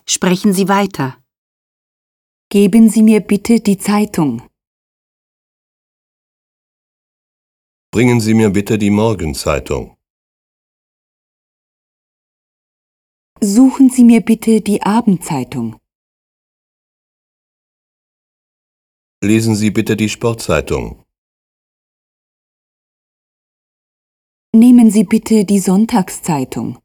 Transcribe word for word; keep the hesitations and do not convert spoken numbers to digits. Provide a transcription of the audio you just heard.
Sprechen Sie weiter. Geben Sie mir bitte die Zeitung. Bringen Sie mir bitte die Morgenzeitung. Suchen Sie mir bitte die Abendzeitung. Lesen Sie bitte die Sportzeitung. Nehmen Sie bitte die Sonntagszeitung.